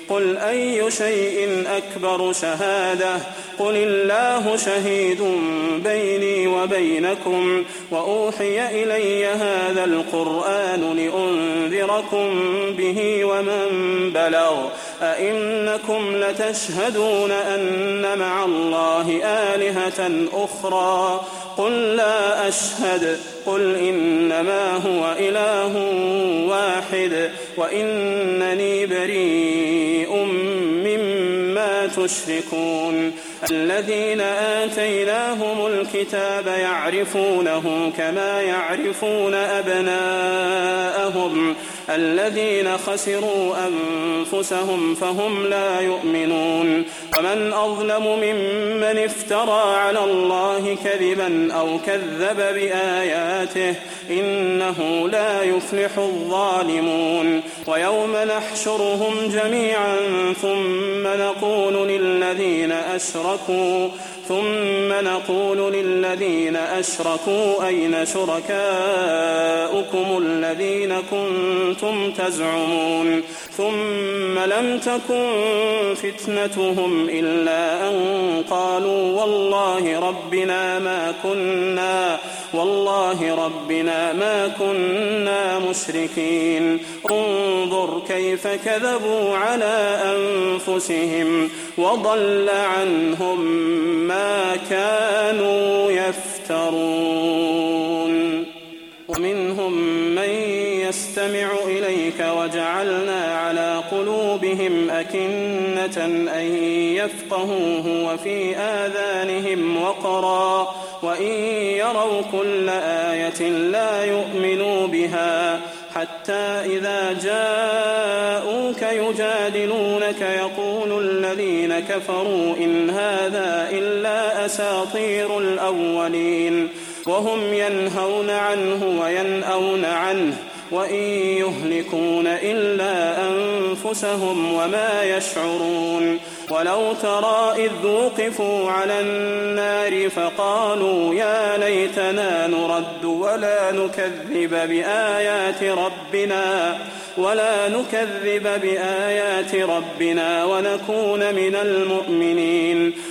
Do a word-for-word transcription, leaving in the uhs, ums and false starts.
قل أي شيء أكبر شهادة قل الله شهيد بيني وبينكم وأوحي إلي هذا القرآن لأنذركم به ومن بلغ أئنكم لتشهدون أن مع الله آلهة أخرى قل لا أشهد قل إنما هو إله واحد وإنني بريء مما تشركون الذين آتيناهم الكتاب يعرفونه كما يعرفون أبناءهم الذين خسروا أنفسهم فهم لا يؤمنون ومن أظلم ممن افترى على الله كذبا أو كذب بآياته إنه لا يفلح الظالمون ويوم نحشرهم جميعا ثم نقول للذين أشركوا ثم نقول للذين أشركوا أين شركاؤكم الذين كنتم تزعمون ثم لم تكن فتنتهم إلا أن قالوا والله ربنا ما كنا والله ربنا ما كنا مشركين انظر كيف كذبوا على أنفسهم وضل عنهم ما كانوا يفترون ومنهم من يستمع إليك وجعلنا على قلوبهم أكنة أن يفقهوه وفي آذانهم وقرا وإن يروا كل آية لا يؤمنوا بها حتى إذا جاءوك يجادلونك يقول الذين كفروا إن هذا إلا أساطير الأولين وهم ينهون عنه وينأون عنه وإن يهلكون إلا أنفسهم وما يشعرون ولو ترى إذ وقفوا على النار فقالوا يا ليتنا نرد ولا نكذب بآيات ربنا ولا نكذب بآيات ربنا ونكون من المؤمنين